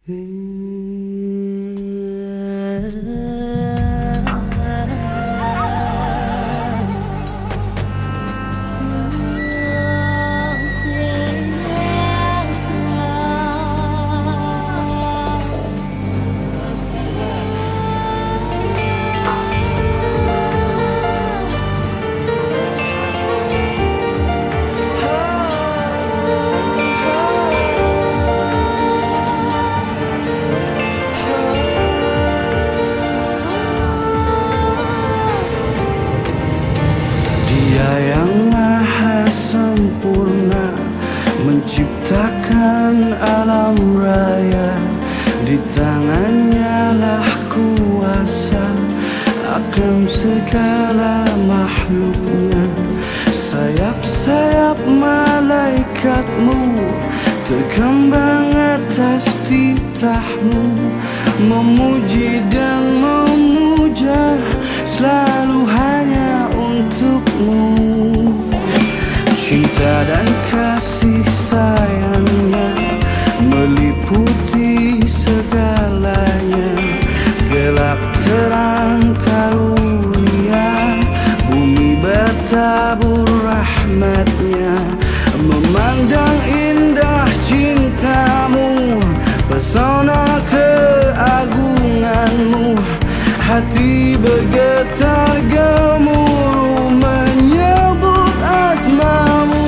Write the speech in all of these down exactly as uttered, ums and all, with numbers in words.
Dia yang maha sempurna menciptakan alam raya, di tangannya lah kuasa akan segala makhluknya. Sayap-sayap malaikatmu terkembang atas titahmu, memuji dan memuja selalu hanya untukmu. Cinta dan kasih sayangnya meliputi segalanya, gelap terang karunia, bumi bertabur rahmatnya. Memandang indah cintamu, pesona keagunganmu, hati bergetar gemuruh menyebut asmamu.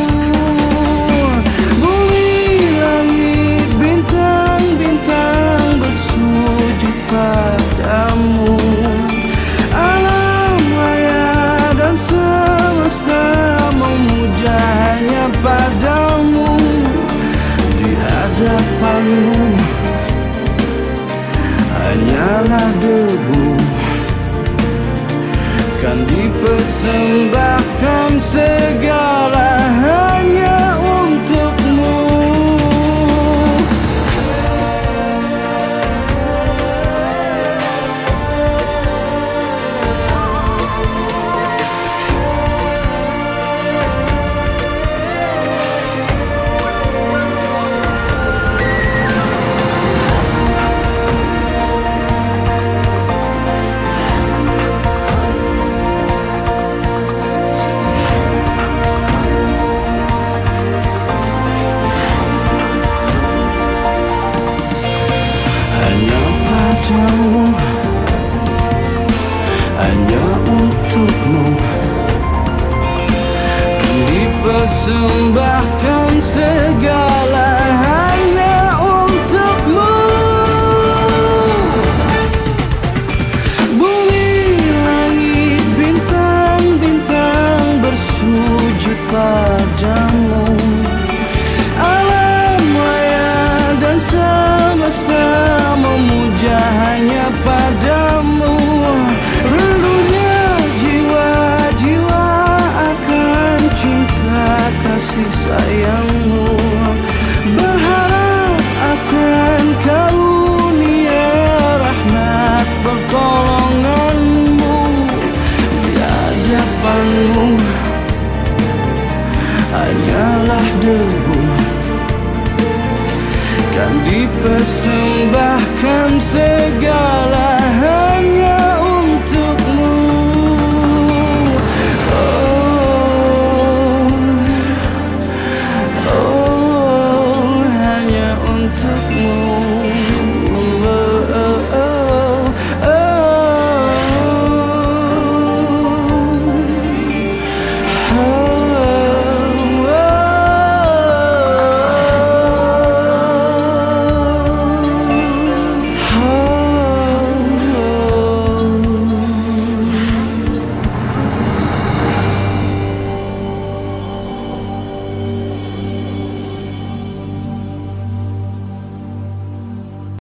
Bumi, langit, bintang-bintang bersujud padamu. Alam raya dan semesta memuja hanya padamu. Di hadapanmu hanyalah debu, kan dipersembahkan segala hanya untukmu. Hanya untukmu kan dipersembahkan segala hanya untukmu. Bumi, langit, bintang-bintang bersujud padamu. Alam raya dan semesta memuja hanya padamu. Rindunya jiwa-jiwa akan cinta kasih sayangmu, berharap akan karunia rahmat pertolonganmu. Di hadapanmu hanyalah debu, kan dipersembahkan